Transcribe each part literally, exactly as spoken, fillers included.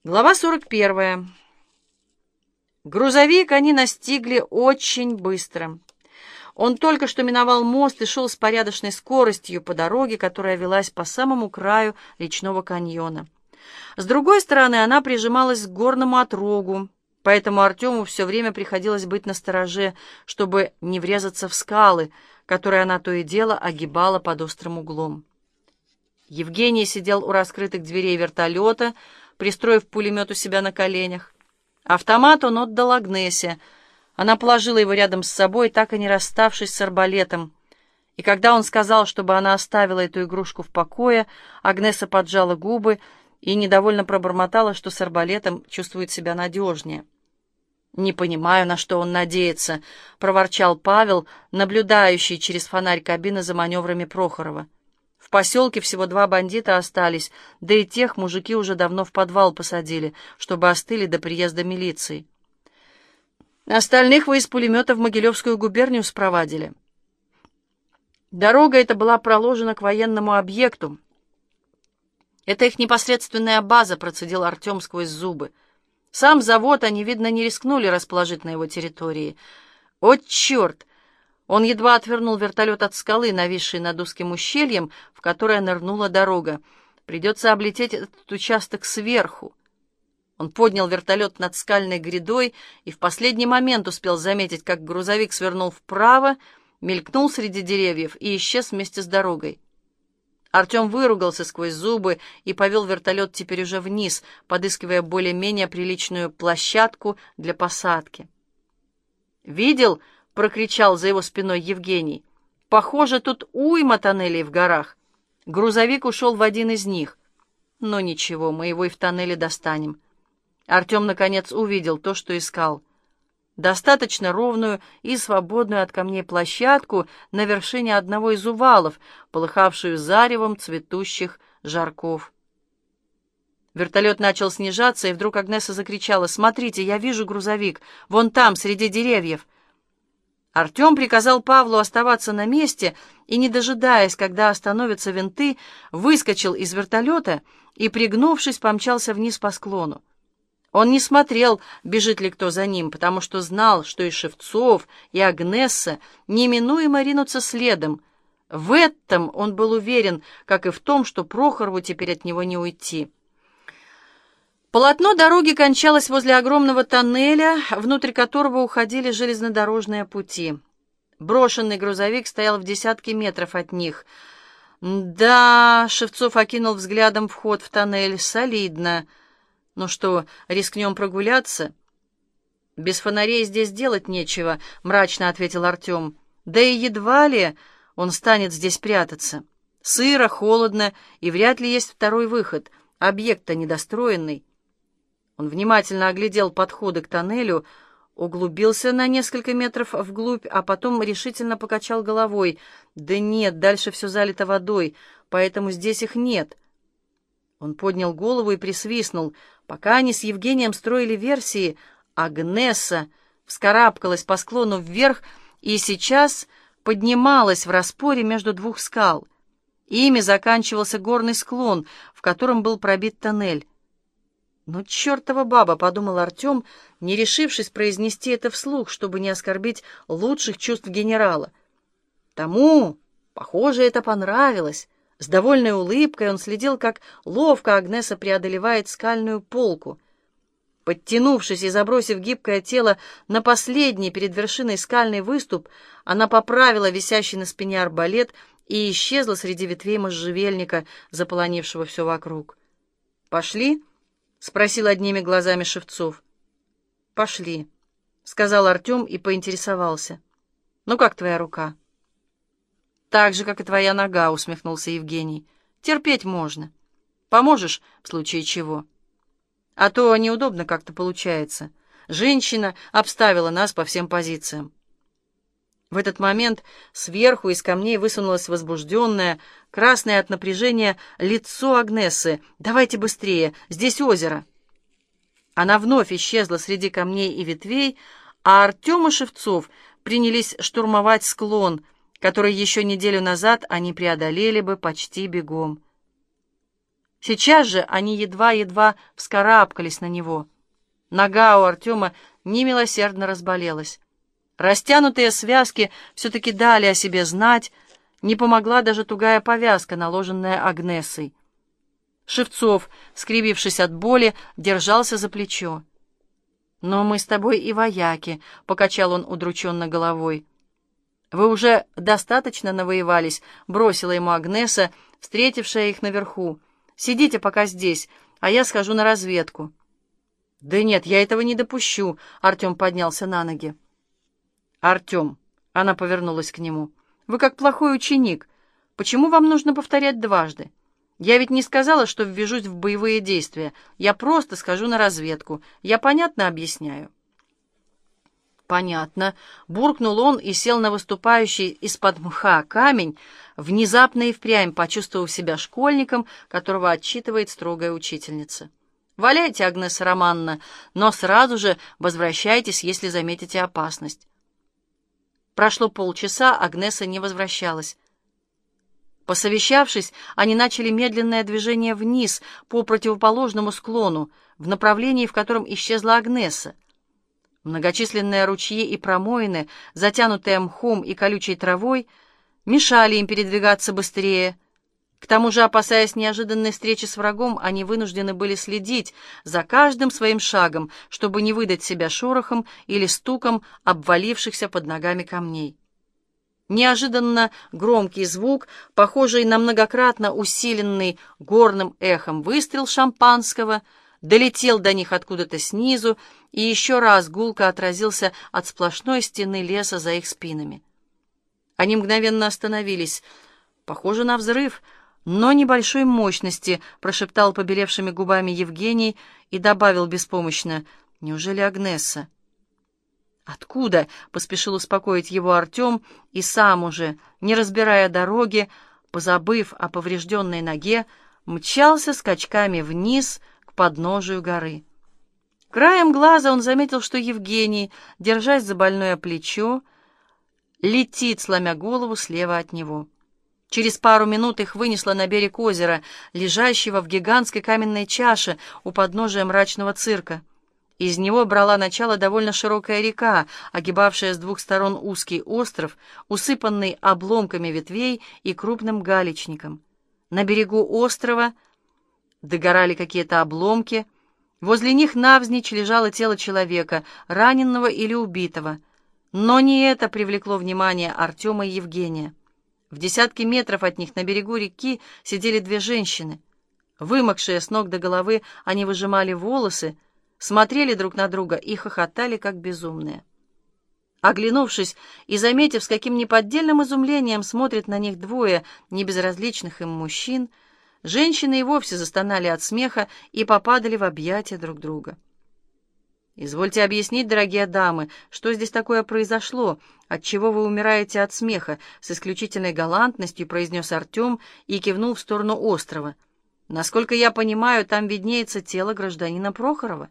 Глава сорок первая. Грузовик они настигли очень быстро. Он только что миновал мост и шел с порядочной скоростью по дороге, которая велась по самому краю речного каньона. С другой стороны, она прижималась к горному отрогу, поэтому Артему все время приходилось быть настороже, чтобы не врезаться в скалы, которые она то и дело огибала под острым углом. Евгений сидел у раскрытых дверей вертолета, пристроив пулемет у себя на коленях. Автомат он отдал Агнесе. Она положила его рядом с собой, так и не расставшись с арбалетом. И когда он сказал, чтобы она оставила эту игрушку в покое, Агнеса поджала губы и недовольно пробормотала, что с арбалетом чувствует себя надежнее. «Не понимаю, на что он надеется», — проворчал Павел, наблюдающий через фонарь кабины за маневрами Прохорова. В поселке всего два бандита остались, да и тех мужики уже давно в подвал посадили, чтобы остыли до приезда милиции. Остальных вы из пулемета в Могилевскую губернию спровадили. Дорога эта была проложена к военному объекту. Это их непосредственная база, процедил Артем сквозь зубы. Сам завод они, видно, не рискнули расположить на его территории. О, черт! Он едва отвернул вертолет от скалы, нависшей над узким ущельем, в которое нырнула дорога. Придется облететь этот участок сверху. Он поднял вертолет над скальной грядой и в последний момент успел заметить, как грузовик свернул вправо, мелькнул среди деревьев и исчез вместе с дорогой. Артем выругался сквозь зубы и повел вертолет теперь уже вниз, подыскивая более-менее приличную площадку для посадки. «Видел?» — прокричал за его спиной Евгений. «Похоже, тут уйма тоннелей в горах. Грузовик ушел в один из них. Но ничего, мы его и в тоннеле достанем». Артем, наконец, увидел то, что искал. Достаточно ровную и свободную от камней площадку на вершине одного из увалов, полыхавшую заревом цветущих жарков. Вертолет начал снижаться, и вдруг Агнеса закричала: «Смотрите, я вижу грузовик, вон там, среди деревьев». Артем приказал Павлу оставаться на месте и, не дожидаясь, когда остановятся винты, выскочил из вертолета и, пригнувшись, помчался вниз по склону. Он не смотрел, бежит ли кто за ним, потому что знал, что и Шевцов, и Агнесса неминуемо ринутся следом. В этом он был уверен, как и в том, что Прохорову теперь от него не уйти. Полотно дороги кончалось возле огромного тоннеля, внутрь которого уходили железнодорожные пути. Брошенный грузовик стоял в десятке метров от них. «Да», — Шевцов окинул взглядом вход в тоннель, — «солидно. Ну что, рискнем прогуляться?» «Без фонарей здесь делать нечего», — мрачно ответил Артем. «Да и едва ли он станет здесь прятаться. Сыро, холодно, и вряд ли есть второй выход. Объект-то недостроенный». Он внимательно оглядел подходы к тоннелю, углубился на несколько метров вглубь, а потом решительно покачал головой. «Да нет, дальше все залито водой, поэтому здесь их нет». Он поднял голову и присвистнул. Пока они с Евгением строили версии, Агнеса вскарабкалась по склону вверх и сейчас поднималась в распоре между двух скал. Ими заканчивался горный склон, в котором был пробит тоннель. «Ну, чертова баба!» — подумал Артем, не решившись произнести это вслух, чтобы не оскорбить лучших чувств генерала. Тому, похоже, это понравилось. С довольной улыбкой он следил, как ловко Агнеса преодолевает скальную полку. Подтянувшись и забросив гибкое тело на последний перед вершиной скальный выступ, она поправила висящий на спине арбалет и исчезла среди ветвей можжевельника, заполонившего все вокруг. «Пошли?» — спросил одними глазами Шевцов. «Пошли», — сказал Артем и поинтересовался. «Ну как твоя рука?» «Так же, как и твоя нога», — усмехнулся Евгений. «Терпеть можно. Поможешь, в случае чего. А то неудобно как-то получается. Женщина обставила нас по всем позициям». В этот момент сверху из камней высунулось возбужденное, красное от напряжения лицо Агнесы. «Давайте быстрее, здесь озеро». Она вновь исчезла среди камней и ветвей, а Артем и Шевцов принялись штурмовать склон, который еще неделю назад они преодолели бы почти бегом. Сейчас же они едва-едва вскарабкались на него. Нога у Артема немилосердно разболелась. Растянутые связки все-таки дали о себе знать, не помогла даже тугая повязка, наложенная Агнесой. Шевцов, скривившись от боли, держался за плечо. «Но мы с тобой и вояки», — покачал он удрученно головой. «Вы уже достаточно навоевались», — бросила ему Агнеса, встретившая их наверху. «Сидите пока здесь, а я схожу на разведку». «Да нет, я этого не допущу», — Артем поднялся на ноги. «Артем», — она повернулась к нему, — «вы как плохой ученик. Почему вам нужно повторять дважды? Я ведь не сказала, что ввяжусь в боевые действия. Я просто схожу на разведку. Я понятно объясняю?» «Понятно», — буркнул он и сел на выступающий из-под мха камень, внезапно и впрямь почувствовав себя школьником, которого отчитывает строгая учительница. «Валяйте, Агнеса Романовна, но сразу же возвращайтесь, если заметите опасность». Прошло полчаса, Агнеса не возвращалась. Посовещавшись, они начали медленное движение вниз по противоположному склону, в направлении, в котором исчезла Агнеса. Многочисленные ручьи и промоины, затянутые мхом и колючей травой, мешали им передвигаться быстрее. К тому же, опасаясь неожиданной встречи с врагом, они вынуждены были следить за каждым своим шагом, чтобы не выдать себя шорохом или стуком обвалившихся под ногами камней. Неожиданно громкий звук, похожий на многократно усиленный горным эхом выстрел шампанского, долетел до них откуда-то снизу и еще раз гулко отразился от сплошной стены леса за их спинами. Они мгновенно остановились. «Похоже на взрыв, но небольшой мощности», — прошептал побелевшими губами Евгений и добавил беспомощно: «Неужели Агнеса?» «Откуда?» — поспешил успокоить его Артем, и сам уже, не разбирая дороги, позабыв о поврежденной ноге, мчался скачками вниз к подножию горы. Краем глаза он заметил, что Евгений, держась за больное плечо, летит, сломя голову, слева от него. Через пару минут их вынесло на берег озера, лежащего в гигантской каменной чаше у подножия мрачного цирка. Из него брала начало довольно широкая река, огибавшая с двух сторон узкий остров, усыпанный обломками ветвей и крупным галечником. На берегу острова догорали какие-то обломки. Возле них навзничь лежало тело человека, раненого или убитого. Но не это привлекло внимание Артема и Евгения. В десятке метров от них на берегу реки сидели две женщины. Вымокшие с ног до головы, они выжимали волосы, смотрели друг на друга и хохотали, как безумные. Оглянувшись и заметив, с каким неподдельным изумлением смотрят на них двое небезразличных им мужчин, женщины и вовсе застонали от смеха и попадали в объятия друг друга. «Извольте объяснить, дорогие дамы, что здесь такое произошло, отчего вы умираете от смеха», — с исключительной галантностью произнес Артем и кивнул в сторону острова. «Насколько я понимаю, там виднеется тело гражданина Прохорова».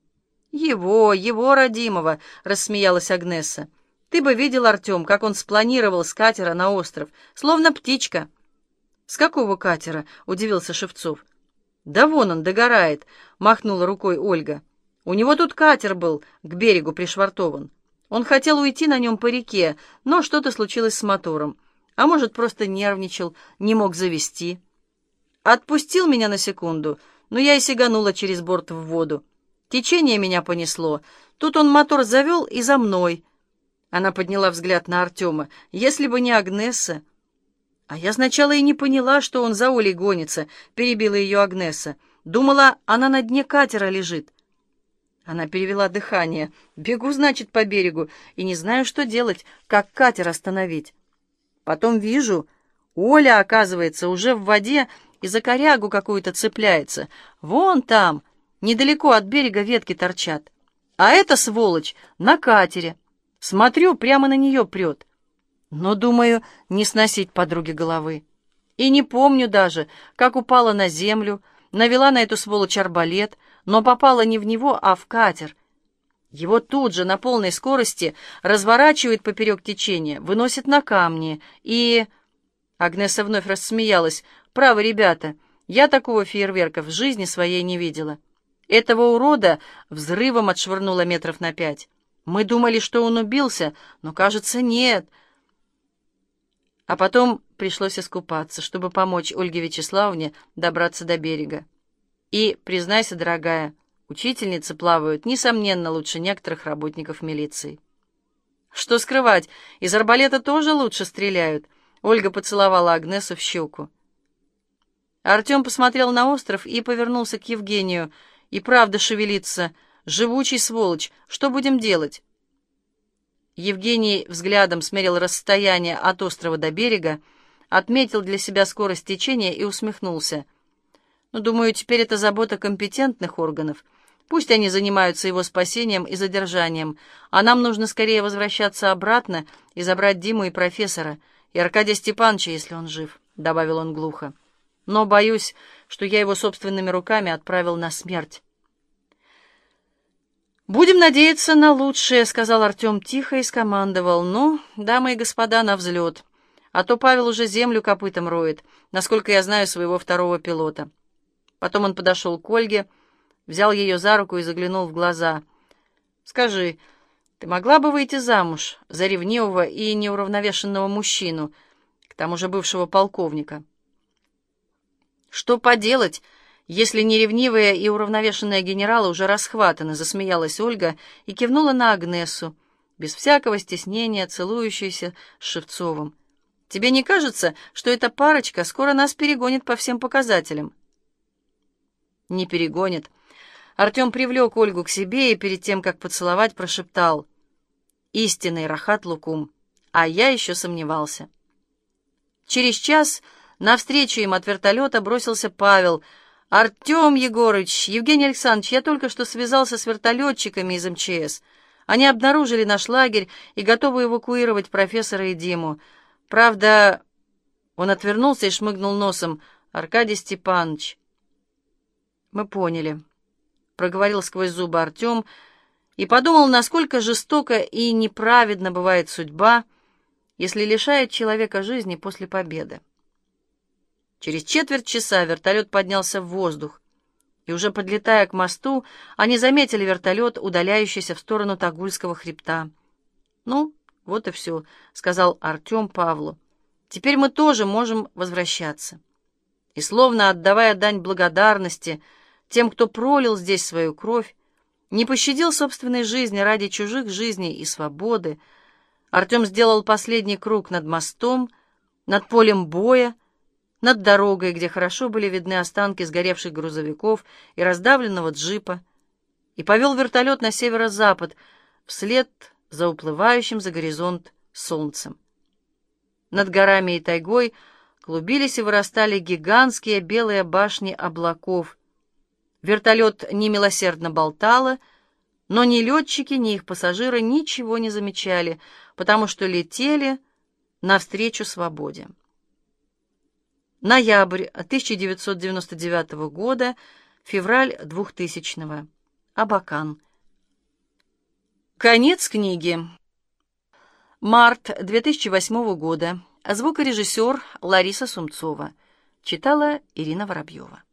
«Его, его родимого!» — рассмеялась Агнеса. «Ты бы видел, Артем, как он спланировал с катера на остров, словно птичка». «С какого катера?» — удивился Шевцов. «Да вон он догорает», — махнула рукой Ольга. «У него тут катер был, к берегу пришвартован. Он хотел уйти на нем по реке, но что-то случилось с мотором. А может, просто нервничал, не мог завести. Отпустил меня на секунду, но я и сиганула через борт в воду. Течение меня понесло. Тут он мотор завел и за мной». Она подняла взгляд на Артема. «Если бы не Агнеса...» «А я сначала и не поняла, что он за Олей гонится», — перебила ее Агнеса. «Думала, она на дне катера лежит». Она перевела дыхание. «Бегу, значит, по берегу, и не знаю, что делать, как катер остановить. Потом вижу, Оля, оказывается, уже в воде и за корягу какую-то цепляется. Вон там, недалеко от берега ветки торчат. А эта сволочь на катере. Смотрю, прямо на нее прет. Но, думаю, не сносить подруге головы. И не помню даже, как упала на землю, навела на эту сволочь арбалет, но попала не в него, а в катер. Его тут же на полной скорости разворачивает поперек течения, выносит на камни и...» Агнеса вновь рассмеялась. «Право, ребята, Я такого фейерверка в жизни своей не видела. Этого урода взрывом отшвырнуло метров на пять. Мы думали, что он убился, но, кажется, нет. А потом пришлось искупаться, чтобы помочь Ольге Вячеславовне добраться до берега. И, признайся, дорогая, учительницы плавают, несомненно, лучше некоторых работников милиции. Что скрывать, из арбалета тоже лучше стреляют. Ольга поцеловала Агнесу в щеку. Артем посмотрел на остров и повернулся к Евгению. И правда шевелится. Живучий сволочь. Что будем делать? Евгений взглядом смерил расстояние от острова до берега, отметил для себя скорость течения и усмехнулся. Ну, думаю, теперь это забота компетентных органов. Пусть они занимаются его спасением и задержанием, а нам нужно скорее возвращаться обратно и забрать Диму и профессора, и Аркадия Степановича, если он жив, — добавил он глухо. Но боюсь, что я его собственными руками отправил на смерть. «Будем надеяться на лучшее», — сказал Артем тихо и скомандовал. «Ну, дамы и господа, на взлет. А то Павел уже землю копытом роет, насколько я знаю своего второго пилота». Потом он подошел к Ольге, взял ее за руку и заглянул в глаза. «Скажи, ты могла бы выйти замуж за ревнивого и неуравновешенного мужчину, к тому же бывшего полковника?» «Что поделать, если не ревнивые и уравновешенные генералы уже расхватаны?» — засмеялась Ольга и кивнула на Агнесу, без всякого стеснения, целующуюся с Шевцовым. «Тебе не кажется, что эта парочка скоро нас перегонит по всем показателям?» «Не перегонит». Артем привлек Ольгу к себе и перед тем, как поцеловать, прошептал: «Истинный рахат лукум». А я еще сомневался. Через час навстречу им от вертолета бросился Павел. «Артем Егорыч, Евгений Александрович, я только что связался с вертолетчиками из эм че эс. Они обнаружили наш лагерь и готовы эвакуировать профессора и Диму. Правда...» Он отвернулся и шмыгнул носом. «Аркадий Степанович...» «Мы поняли», — проговорил сквозь зубы Артем и подумал, насколько жестоко и неправедна бывает судьба, если лишает человека жизни после победы. Через четверть часа вертолет поднялся в воздух, и уже подлетая к мосту, они заметили вертолет, удаляющийся в сторону Тагульского хребта. «Ну, вот и все», — сказал Артем Павлу. «Теперь мы тоже можем возвращаться». И, словно отдавая дань благодарности тем, кто пролил здесь свою кровь, не пощадил собственной жизни ради чужих жизней и свободы, Артем сделал последний круг над мостом, над полем боя, над дорогой, где хорошо были видны останки сгоревших грузовиков и раздавленного джипа, и повел вертолет на северо-запад, вслед за уплывающим за горизонт солнцем. Над горами и тайгой клубились и вырастали гигантские белые башни облаков. Вертолет немилосердно болтало, но ни летчики, ни их пассажиры ничего не замечали, потому что летели навстречу свободе. Ноябрь тысяча девятьсот девяносто девятого года, февраль двухтысячного. Абакан. Конец книги. Март две тысячи восьмого года. Звукорежиссер Лариса Сумцова. Читала Ирина Воробьева.